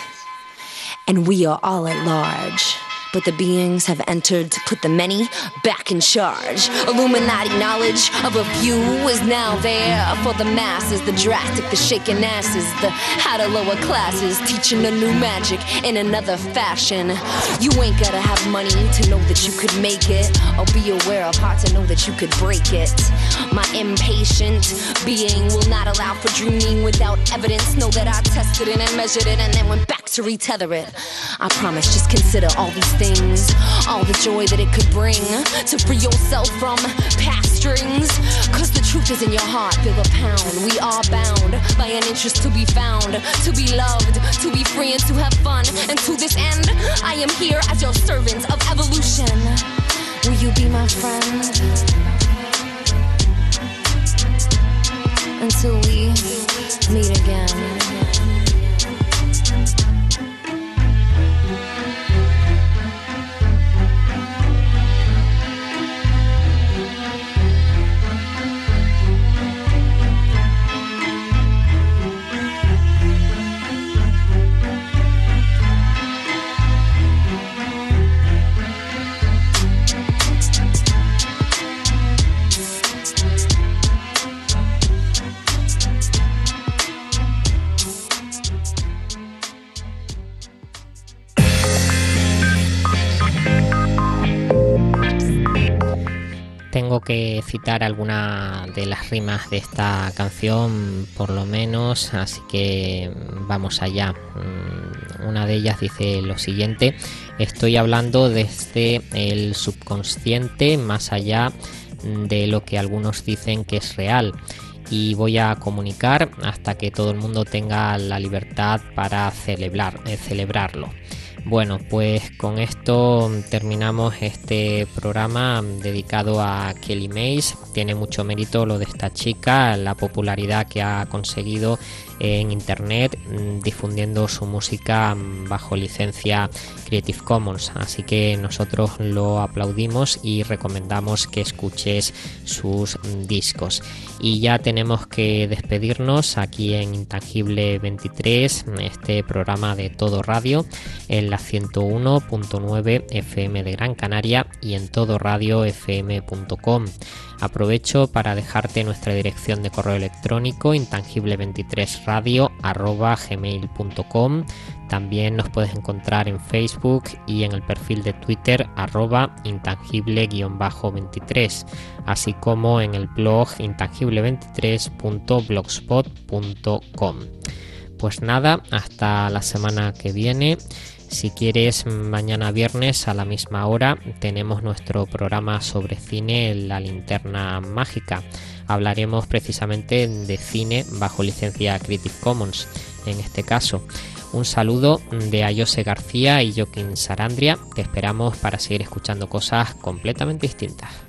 and we are all at large. But the beings have entered to put the many back in charge. Illuminati knowledge of a few is now there for the masses, the drastic, the shaken asses, the how to lower classes, teaching a new magic in another fashion. You ain't gotta have money to know that you could make it, or be aware of heart to know that you could break it. My impatient being will not allow for dreaming without evidence. Know that I tested it and measured it and then went back to retether it. I promise, just consider all these things, all the joy that it could bring to free yourself from past strings. 'Cause the truth is in your heart, feel a pound. We are bound by an interest to be found, to be loved, to be free and to have fun. And to this end, I am here as your servant of evolution. Will you be my friend? Until we meet again. Tengo que citar alguna de las rimas de esta canción, por lo menos, así que vamos allá. Una de ellas dice lo siguiente: estoy hablando desde el subconsciente, más allá de lo que algunos dicen que es real, y voy a comunicar hasta que todo el mundo tenga la libertad para celebrar, eh, celebrarlo. Bueno, pues con esto terminamos este programa dedicado a Kelly Mays. Tiene mucho mérito lo de esta chica, la popularidad que ha conseguido en internet difundiendo su música bajo licencia Creative Commons, así que nosotros lo aplaudimos y recomendamos que escuches sus discos. Y ya tenemos que despedirnos aquí en Intangible veintitrés, este programa de Todo Radio, en la ciento uno punto nueve F M de Gran Canaria y en todo radio f m punto com. Aprovecho para dejarte nuestra dirección de correo electrónico intangible veintitrés radio arroba gmail punto com. También nos puedes encontrar en Facebook y en el perfil de Twitter arroba intangible veintitrés, así como en el blog intangible veintitrés punto blogspot punto com. Pues nada, hasta la semana que viene. Si quieres, mañana viernes a la misma hora tenemos nuestro programa sobre cine, La Linterna Mágica. Hablaremos precisamente de cine bajo licencia Creative Commons en este caso. Un saludo de Ayose García y Joaquín Sarandria. Te esperamos para seguir escuchando cosas completamente distintas.